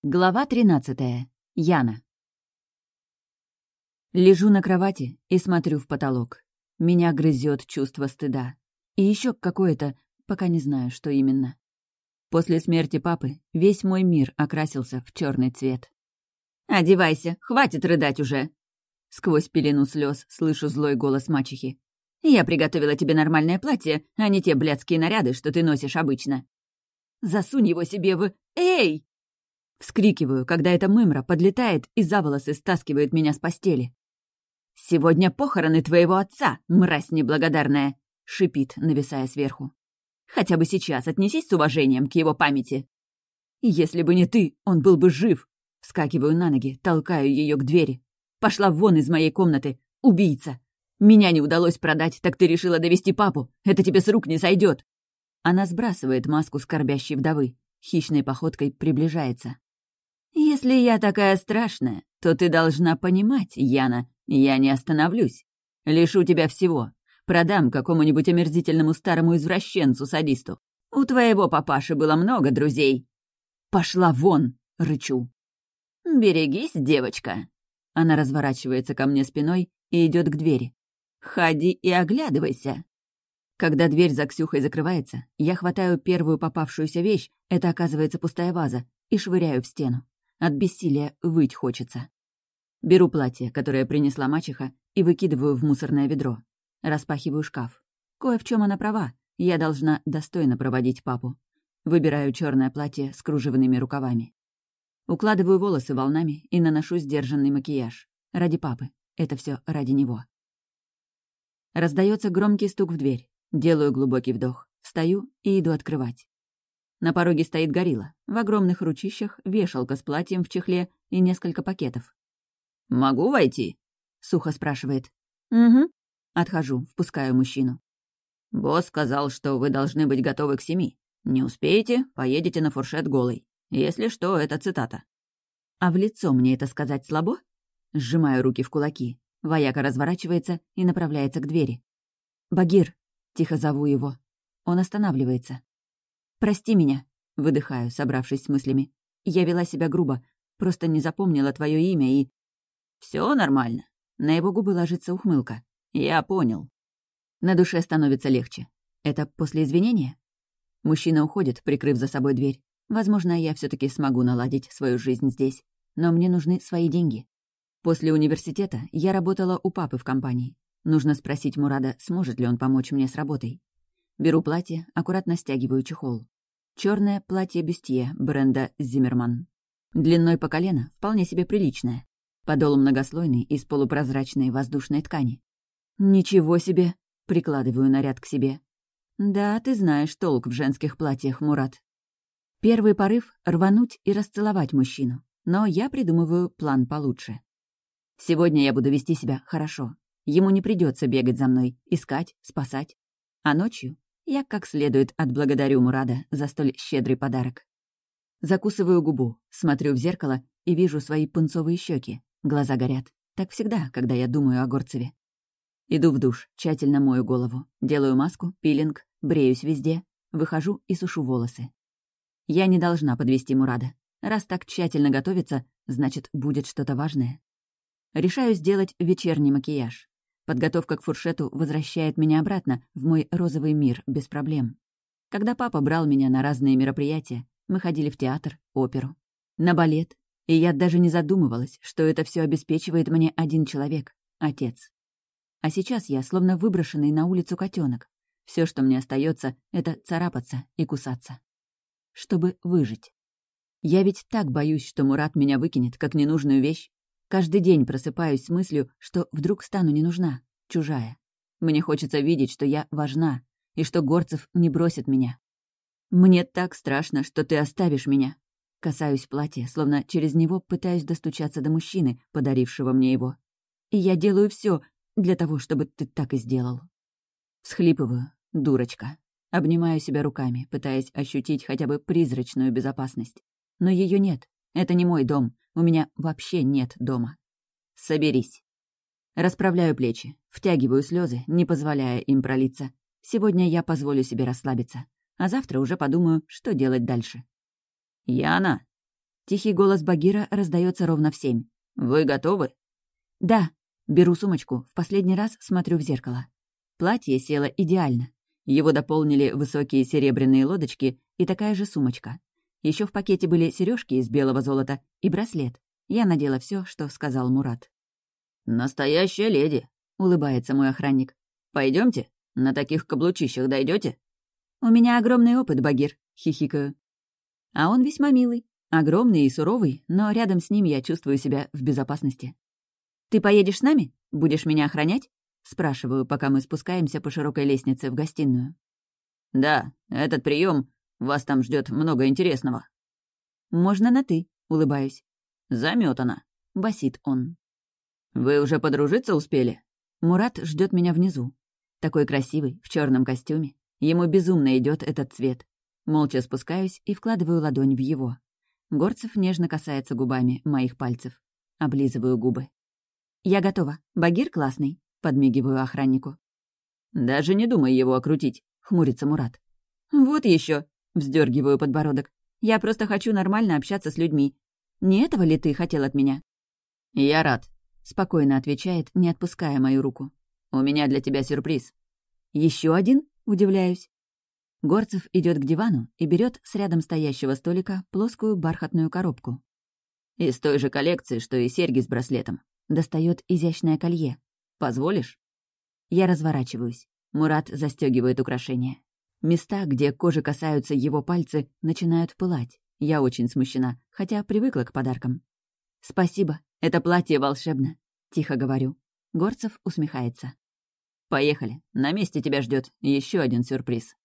Глава 13. Яна. Лежу на кровати и смотрю в потолок. Меня грызет чувство стыда. И еще какое-то, пока не знаю, что именно. После смерти папы весь мой мир окрасился в черный цвет. «Одевайся, хватит рыдать уже!» Сквозь пелену слез слышу злой голос мачехи. «Я приготовила тебе нормальное платье, а не те блядские наряды, что ты носишь обычно. Засунь его себе в... Эй!» Вскрикиваю, когда эта мымра подлетает и за волосы стаскивает меня с постели. «Сегодня похороны твоего отца, мразь неблагодарная!» — шипит, нависая сверху. «Хотя бы сейчас отнесись с уважением к его памяти!» «Если бы не ты, он был бы жив!» Вскакиваю на ноги, толкаю ее к двери. «Пошла вон из моей комнаты! Убийца! Меня не удалось продать, так ты решила довести папу! Это тебе с рук не сойдет!» Она сбрасывает маску скорбящей вдовы, хищной походкой приближается. «Если я такая страшная, то ты должна понимать, Яна, я не остановлюсь. Лишу тебя всего. Продам какому-нибудь омерзительному старому извращенцу-садисту. У твоего папаши было много друзей». «Пошла вон!» — рычу. «Берегись, девочка». Она разворачивается ко мне спиной и идет к двери. «Ходи и оглядывайся». Когда дверь за Ксюхой закрывается, я хватаю первую попавшуюся вещь, это оказывается пустая ваза, и швыряю в стену. От бессилия выть хочется. Беру платье, которое принесла мачеха, и выкидываю в мусорное ведро. Распахиваю шкаф. Кое в чем она права. Я должна достойно проводить папу. Выбираю черное платье с кружевными рукавами. Укладываю волосы волнами и наношу сдержанный макияж. Ради папы. Это все ради него. Раздается громкий стук в дверь. Делаю глубокий вдох. Встаю и иду открывать. На пороге стоит горилла. В огромных ручищах вешалка с платьем в чехле и несколько пакетов. «Могу войти?» — сухо спрашивает. «Угу». Отхожу, впускаю мужчину. «Босс сказал, что вы должны быть готовы к 7. Не успеете, поедете на фуршет голой. Если что, это цитата». «А в лицо мне это сказать слабо?» Сжимаю руки в кулаки. Вояка разворачивается и направляется к двери. «Багир!» — тихо зову его. Он останавливается. «Прости меня», — выдыхаю, собравшись с мыслями. «Я вела себя грубо, просто не запомнила твое имя и...» «Все нормально». На его губы ложится ухмылка. «Я понял». На душе становится легче. Это после извинения? Мужчина уходит, прикрыв за собой дверь. Возможно, я все таки смогу наладить свою жизнь здесь. Но мне нужны свои деньги. После университета я работала у папы в компании. Нужно спросить Мурада, сможет ли он помочь мне с работой. Беру платье, аккуратно стягиваю чехол. Черное платье-бюстье бренда «Зиммерман». Длиной по колено, вполне себе приличное. Подол многослойный из полупрозрачной воздушной ткани. «Ничего себе!» — прикладываю наряд к себе. «Да, ты знаешь толк в женских платьях, Мурат». Первый порыв — рвануть и расцеловать мужчину. Но я придумываю план получше. Сегодня я буду вести себя хорошо. Ему не придется бегать за мной, искать, спасать. А ночью я как следует отблагодарю Мурада за столь щедрый подарок. Закусываю губу, смотрю в зеркало и вижу свои пунцовые щеки. Глаза горят. Так всегда, когда я думаю о Горцеве. Иду в душ, тщательно мою голову. Делаю маску, пилинг, бреюсь везде. Выхожу и сушу волосы. Я не должна подвести Мурада. Раз так тщательно готовится, значит, будет что-то важное. Решаю сделать вечерний макияж. Подготовка к фуршету возвращает меня обратно в мой розовый мир без проблем. Когда папа брал меня на разные мероприятия, мы ходили в театр, оперу, на балет, и я даже не задумывалась, что это все обеспечивает мне один человек — отец. А сейчас я словно выброшенный на улицу котенок. Все, что мне остается, это царапаться и кусаться. Чтобы выжить. Я ведь так боюсь, что Мурат меня выкинет, как ненужную вещь. Каждый день просыпаюсь с мыслью, что вдруг стану не нужна, чужая. Мне хочется видеть, что я важна, и что Горцев не бросит меня. «Мне так страшно, что ты оставишь меня». Касаюсь платья, словно через него пытаюсь достучаться до мужчины, подарившего мне его. И я делаю все для того, чтобы ты так и сделал. Всхлипываю, дурочка. Обнимаю себя руками, пытаясь ощутить хотя бы призрачную безопасность. Но ее нет. Это не мой дом. У меня вообще нет дома. Соберись. Расправляю плечи, втягиваю слезы, не позволяя им пролиться. Сегодня я позволю себе расслабиться, а завтра уже подумаю, что делать дальше. «Яна!» Тихий голос Багира раздается ровно в 7. «Вы готовы?» «Да». Беру сумочку, в последний раз смотрю в зеркало. Платье село идеально. Его дополнили высокие серебряные лодочки и такая же сумочка. Еще в пакете были сережки из белого золота и браслет. Я надела все, что сказал Мурат. «Настоящая леди», — улыбается мой охранник. Пойдемте, на таких каблучищах дойдете? «У меня огромный опыт, Багир», — хихикаю. А он весьма милый, огромный и суровый, но рядом с ним я чувствую себя в безопасности. «Ты поедешь с нами? Будешь меня охранять?» — спрашиваю, пока мы спускаемся по широкой лестнице в гостиную. «Да, этот прием, вас там ждет много интересного». «Можно на «ты», — улыбаюсь. «Замётано», — басит он. «Вы уже подружиться успели?» Мурат ждет меня внизу. Такой красивый, в черном костюме. Ему безумно идет этот цвет. Молча спускаюсь и вкладываю ладонь в его. Горцев нежно касается губами моих пальцев. Облизываю губы. «Я готова. Багир классный», — подмигиваю охраннику. «Даже не думай его окрутить», — хмурится Мурат. «Вот еще, вздергиваю подбородок. «Я просто хочу нормально общаться с людьми. Не этого ли ты хотел от меня?» «Я рад», — спокойно отвечает, не отпуская мою руку. «У меня для тебя сюрприз». Еще один?» — удивляюсь. Горцев идет к дивану и берет с рядом стоящего столика плоскую бархатную коробку. «Из той же коллекции, что и серьги с браслетом». Достает изящное колье. «Позволишь?» Я разворачиваюсь. Мурат застегивает украшение. Места, где кожи касаются его пальцы, начинают пылать. Я очень смущена, хотя привыкла к подаркам. «Спасибо, это платье волшебно», — тихо говорю. Горцев усмехается. «Поехали, на месте тебя ждет еще один сюрприз».